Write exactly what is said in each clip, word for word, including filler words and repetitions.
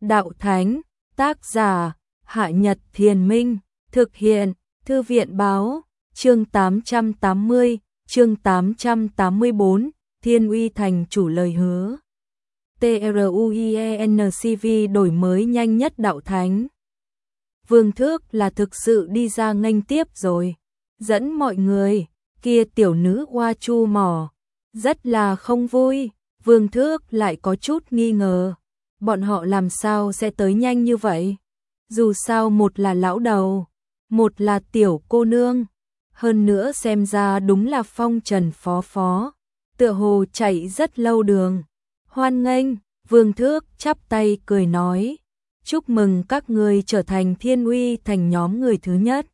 Đạo Thánh, tác giả, Hạ Nhật Thiền Minh, thực hiện, Thư viện Báo, chương tám trăm tám mươi, chương tám trăm tám mươi tư, Thiên Uy Thành chủ lời hứa. TRUIENCV đổi mới nhanh nhất Đạo Thánh. Vương Thước là thực sự đi ra nghênh tiếp rồi, dẫn mọi người, kia tiểu nữ Hoa Chu mỏ, rất là không vui, Vương Thước lại có chút nghi ngờ, bọn họ làm sao sẽ tới nhanh như vậy? Dù sao một là lão đầu, một là tiểu cô nương, hơn nữa xem ra đúng là phong trần phó phó, tựa hồ chạy rất lâu đường. Hoan nghênh, Vương Thước chắp tay cười nói, chúc mừng các người trở thành Thiên Uy Thành nhóm người thứ nhất.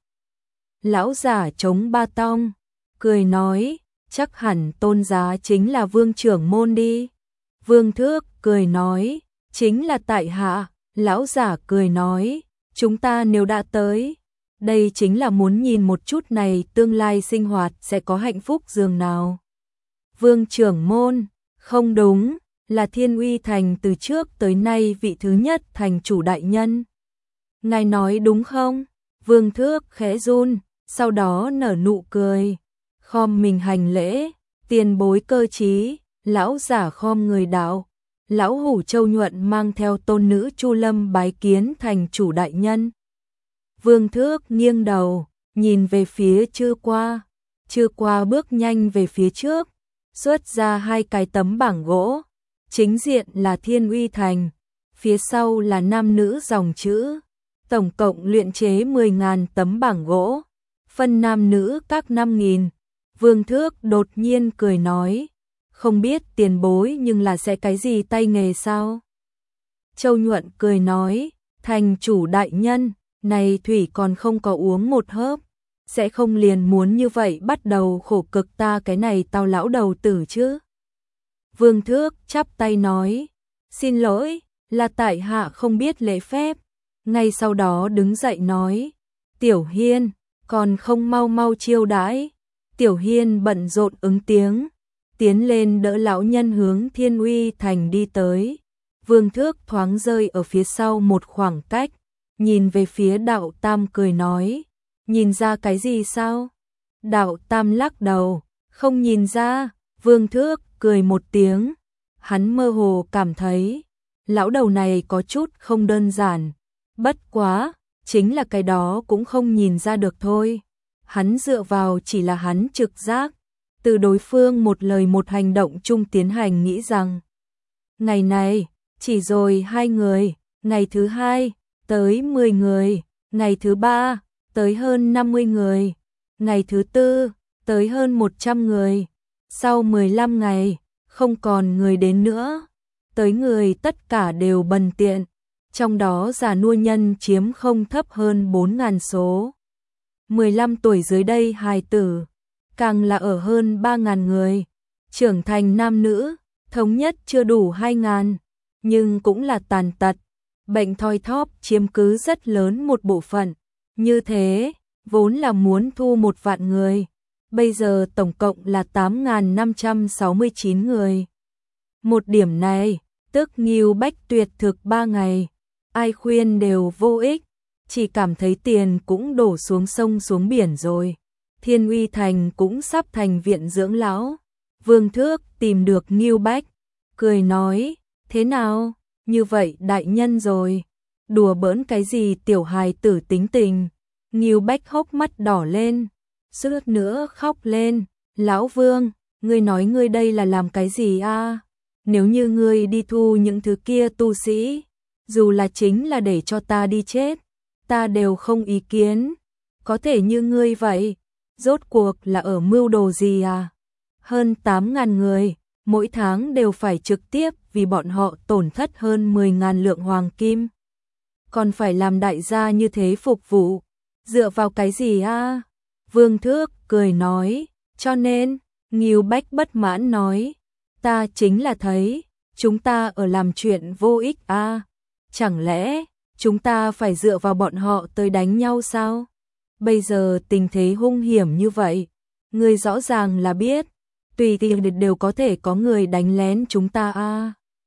Lão giả chống ba tong, cười nói, chắc hẳn tôn giá chính là Vương trưởng môn đi. Vương Thước cười nói, chính là tại hạ. Lão giả cười nói, chúng ta nếu đã tới, đây chính là muốn nhìn một chút này tương lai sinh hoạt sẽ có hạnh phúc dường nào. Vương trưởng môn, không đúng, là Thiên Uy Thành từ trước tới nay vị thứ nhất thành chủ đại nhân. Ngài nói đúng không? Vương Thước khẽ run, sau đó nở nụ cười, khom mình hành lễ, tiền bối cơ trí. Lão giả khom người đạo, lão Hủ Châu Nhuận mang theo tôn nữ Chu Lâm bái kiến thành chủ đại nhân. Vương Thước nghiêng đầu, nhìn về phía Chư Qua, Chư Qua bước nhanh về phía trước, xuất ra hai cái tấm bảng gỗ, chính diện là Thiên Uy Thành, phía sau là nam nữ dòng chữ, tổng cộng luyện chế mười nghìn tấm bảng gỗ, phân nam nữ các năm nghìn. Vương Thước đột nhiên cười nói, không biết tiền bối nhưng là sẽ cái gì tay nghề sao? Châu Nhuận cười nói, thành chủ đại nhân, này thủy còn không có uống một hớp, sẽ không liền muốn như vậy bắt đầu khổ cực ta cái này tao lão đầu tử chứ? Vương Thước chắp tay nói, xin lỗi, là tại hạ không biết lễ phép. Ngay sau đó đứng dậy nói, Tiểu Hiên, còn không mau mau chiêu đãi. Tiểu Hiên bận rộn ứng tiếng, tiến lên đỡ lão nhân hướng Thiên Uy Thành đi tới. Vương Thước thoáng rơi ở phía sau một khoảng cách, nhìn về phía Đạo Tam cười nói, nhìn ra cái gì sao? Đạo Tam lắc đầu, không nhìn ra. Vương Thước cười một tiếng, hắn mơ hồ cảm thấy, lão đầu này có chút không đơn giản, bất quá, chính là cái đó cũng không nhìn ra được thôi. Hắn dựa vào chỉ là hắn trực giác, từ đối phương một lời một hành động chung tiến hành nghĩ rằng, ngày này, chỉ rồi hai người, ngày thứ hai, tới mười người, ngày thứ ba, tới hơn năm mươi người, ngày thứ tư, tới hơn một trăm người, sau mười lăm ngày, không còn người đến nữa, tới người tất cả đều bần tiện, trong đó già nua nhân chiếm không thấp hơn bốn ngàn số. mười lăm tuổi dưới đây hài tử, càng là ở hơn ba ngàn người, trưởng thành nam nữ, thống nhất chưa đủ hai ngàn, nhưng cũng là tàn tật, bệnh thoi thóp chiếm cứ rất lớn một bộ phận, như thế, vốn là muốn thu một vạn người, bây giờ tổng cộng là tám nghìn năm trăm sáu mươi chín người. Một điểm này, tức Ngưu Bách tuyệt thực ba ngày, ai khuyên đều vô ích, chỉ cảm thấy tiền cũng đổ xuống sông xuống biển rồi. Thiên Uy Thành cũng sắp thành viện dưỡng lão. Vương Thước tìm được Ngưu Bách, cười nói, thế nào, như vậy đại nhân rồi, đùa bỡn cái gì tiểu hài tử tính tình. Ngưu Bách hốc mắt đỏ lên, suýt nữa khóc lên, lão Vương, ngươi nói ngươi đây là làm cái gì a? Nếu như ngươi đi thu những thứ kia tu sĩ, dù là chính là để cho ta đi chết, ta đều không ý kiến, có thể như ngươi vậy, rốt cuộc là ở mưu đồ gì à? Hơn tám ngàn người, mỗi tháng đều phải trực tiếp vì bọn họ tổn thất hơn mười ngàn lượng hoàng kim. Còn phải làm đại gia như thế phục vụ, dựa vào cái gì a? Vương Thước cười nói, cho nên, Ngưu Bách bất mãn nói, ta chính là thấy, chúng ta ở làm chuyện vô ích a, chẳng lẽ chúng ta phải dựa vào bọn họ tới đánh nhau sao? Bây giờ tình thế hung hiểm như vậy, người rõ ràng là biết, tùy tiện đều có thể có người đánh lén chúng ta a.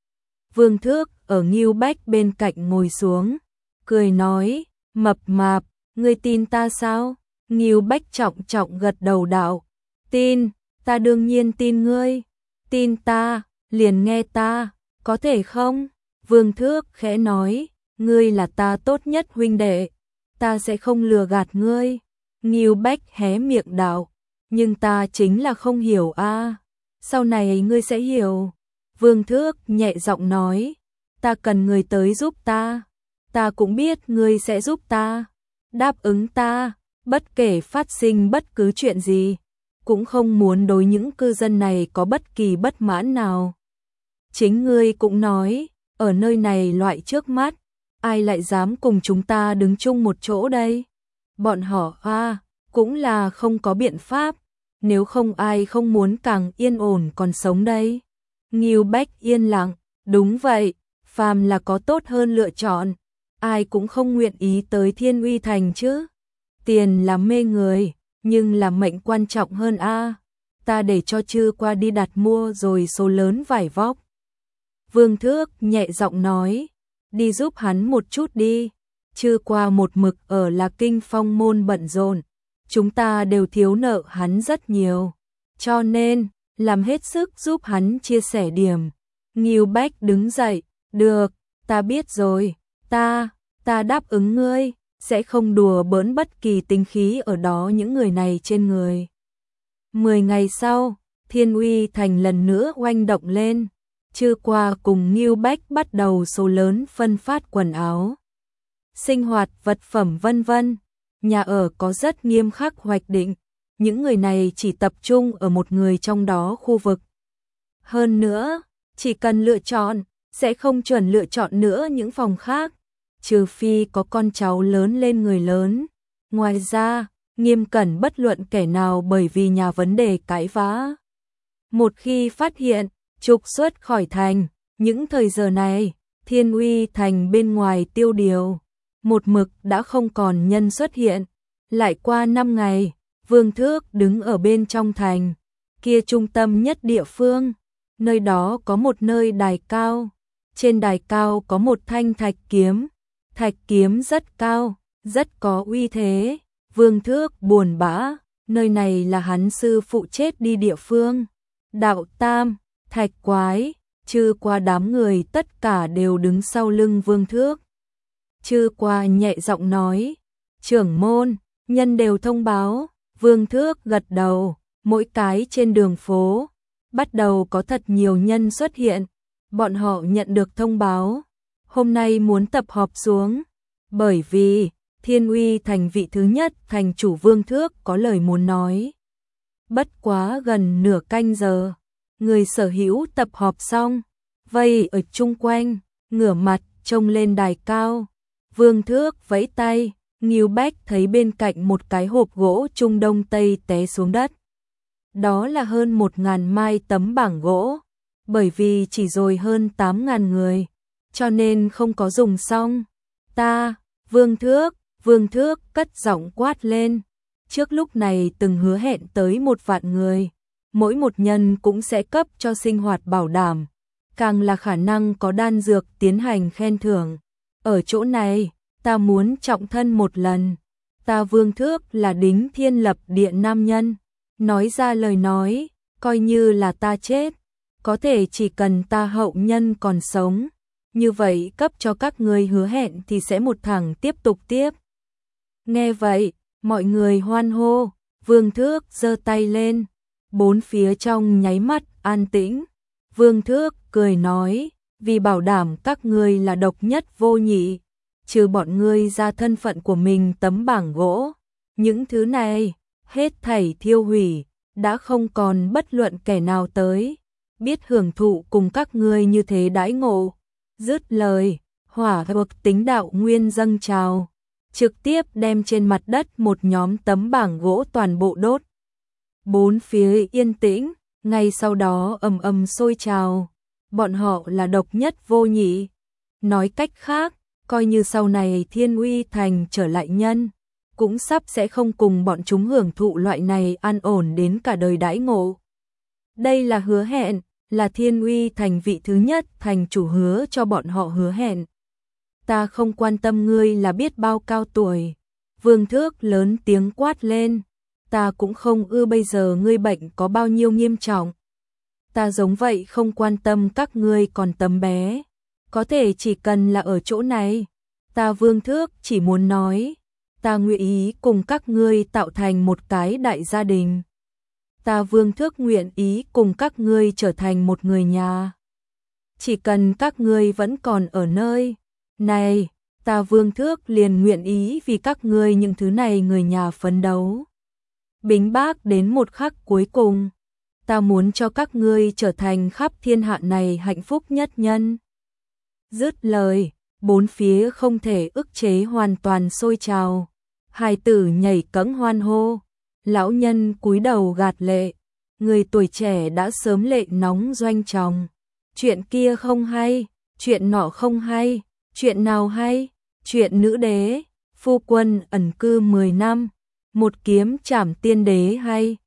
Vương Thước ở Ngưu Bách bên cạnh ngồi xuống, cười nói, mập mạp, ngươi tin ta sao? Ngưu Bách trọng trọng gật đầu đạo, tin, ta đương nhiên tin ngươi, tin ta, liền nghe ta, có thể không? Vương Thước khẽ nói, ngươi là ta tốt nhất huynh đệ, ta sẽ không lừa gạt ngươi. Ngưu Bách hé miệng đạo, nhưng ta chính là không hiểu a. Sau này ngươi sẽ hiểu. Vương Thước nhẹ giọng nói, ta cần người tới giúp ta, ta cũng biết ngươi sẽ giúp ta, đáp ứng ta, bất kể phát sinh bất cứ chuyện gì, cũng không muốn đối những cư dân này có bất kỳ bất mãn nào. Chính ngươi cũng nói, ở nơi này loại trước mắt, ai lại dám cùng chúng ta đứng chung một chỗ đây? Bọn họ a à, cũng là không có biện pháp, nếu không ai không muốn càng yên ổn còn sống đây. Ngưu Bách yên lặng, đúng vậy, phàm là có tốt hơn lựa chọn, ai cũng không nguyện ý tới Thiên Uy Thành chứ. Tiền là mê người, nhưng là mệnh quan trọng hơn a. Ta để cho Chư qua đi đặt mua rồi số lớn vải vóc. Vương Thước nhẹ giọng nói, đi giúp hắn một chút đi. Chư qua một mực ở là Kinh Phong môn bận rộn, chúng ta đều thiếu nợ hắn rất nhiều, cho nên làm hết sức giúp hắn chia sẻ điểm. Ngưu Bách đứng dậy, được, ta biết rồi, ta, ta đáp ứng ngươi, sẽ không đùa bỡn bất kỳ tính khí ở đó những người này trên người. Mười ngày sau, Thiên Uy Thành lần nữa oanh động lên, Chư qua cùng Ngưu Bách bắt đầu số lớn phân phát quần áo, sinh hoạt vật phẩm vân vân. Nhà ở có rất nghiêm khắc hoạch định, những người này chỉ tập trung ở một người trong đó khu vực. Hơn nữa, chỉ cần lựa chọn, sẽ không chuẩn lựa chọn nữa những phòng khác, trừ phi có con cháu lớn lên người lớn. Ngoài ra, nghiêm cẩn bất luận kẻ nào bởi vì nhà vấn đề cãi vã. Một khi phát hiện, trục xuất khỏi thành, những thời giờ này, Thiên Uy Thành bên ngoài tiêu điều, một mực đã không còn nhân xuất hiện. Lại qua năm ngày, Vương Thước đứng ở bên trong thành, kia trung tâm nhất địa phương, nơi đó có một nơi đài cao, trên đài cao có một thanh thạch kiếm, thạch kiếm rất cao, rất có uy thế. Vương Thước buồn bã, nơi này là hắn sư phụ chết đi địa phương. Đạo Tam, Thạch Quái, Chư qua đám người tất cả đều đứng sau lưng Vương Thước. Chư qua nhẹ giọng nói, trưởng môn, nhân đều thông báo. Vương Thước gật đầu, mỗi cái trên đường phố, bắt đầu có thật nhiều nhân xuất hiện. Bọn họ nhận được thông báo, hôm nay muốn tập họp xuống, bởi vì Thiên Uy Thành vị thứ nhất thành chủ Vương Thước có lời muốn nói. Bất quá gần nửa canh giờ, người sở hữu tập họp xong, vây ở chung quanh, ngửa mặt trông lên đài cao. Vương Thước vẫy tay, Ngưu Bách thấy bên cạnh một cái hộp gỗ Trung Đông Tây té xuống đất. Đó là hơn một ngàn mai tấm bảng gỗ, bởi vì chỉ rồi hơn tám ngàn người, cho nên không có dùng xong. Ta, Vương Thước, Vương Thước cất giọng quát lên. Trước lúc này từng hứa hẹn tới một vạn người, mỗi một nhân cũng sẽ cấp cho sinh hoạt bảo đảm, càng là khả năng có đan dược tiến hành khen thưởng. Ở chỗ này, ta muốn trọng thân một lần. Ta Vương Thước là đính thiên lập địa nam nhân, nói ra lời nói, coi như là ta chết, có thể chỉ cần ta hậu nhân còn sống, như vậy cấp cho các ngươi hứa hẹn thì sẽ một thẳng tiếp tục tiếp. Nghe vậy, mọi người hoan hô. Vương Thước giơ tay lên, bốn phía trong nháy mắt an tĩnh. Vương Thước cười nói, vì bảo đảm các ngươi là độc nhất vô nhị, trừ bọn ngươi ra thân phận của mình tấm bảng gỗ, những thứ này hết thảy thiêu hủy, đã không còn bất luận kẻ nào tới biết hưởng thụ cùng các ngươi như thế đãi ngộ. Dứt lời, hỏa vực tính đạo nguyên dâng trào, trực tiếp đem trên mặt đất một nhóm tấm bảng gỗ toàn bộ đốt. Bốn phía yên tĩnh, ngay sau đó ầm ầm sôi trào. Bọn họ là độc nhất vô nhị. Nói cách khác, coi như sau này Thiên Uy Thành trở lại nhân, cũng sắp sẽ không cùng bọn chúng hưởng thụ loại này an ổn đến cả đời đãi ngộ. Đây là hứa hẹn, là Thiên Uy thành vị thứ nhất thành chủ hứa cho bọn họ hứa hẹn. Ta không quan tâm ngươi là biết bao cao tuổi. Vương Thước lớn tiếng quát lên. Ta cũng không ưa bây giờ ngươi bệnh có bao nhiêu nghiêm trọng. Ta giống vậy không quan tâm các ngươi còn tấm bé. Có thể chỉ cần là ở chỗ này. Ta Vương Thước chỉ muốn nói. Ta nguyện ý cùng các ngươi tạo thành một cái đại gia đình. Ta Vương Thước nguyện ý cùng các ngươi trở thành một người nhà. Chỉ cần các ngươi vẫn còn ở nơi này, ta Vương Thước liền nguyện ý vì các ngươi những thứ này người nhà phấn đấu. Bính bác đến một khắc cuối cùng, ta muốn cho các ngươi trở thành khắp thiên hạ này hạnh phúc nhất nhân. Dứt lời, bốn phía không thể ức chế hoàn toàn sôi trào. Hài tử nhảy cẫng hoan hô, lão nhân cúi đầu gạt lệ, người tuổi trẻ đã sớm lệ nóng doanh tròng. Chuyện kia không hay, chuyện nọ không hay, chuyện nào hay, chuyện nữ đế, phu quân ẩn cư mười năm, một kiếm trảm tiên đế hay.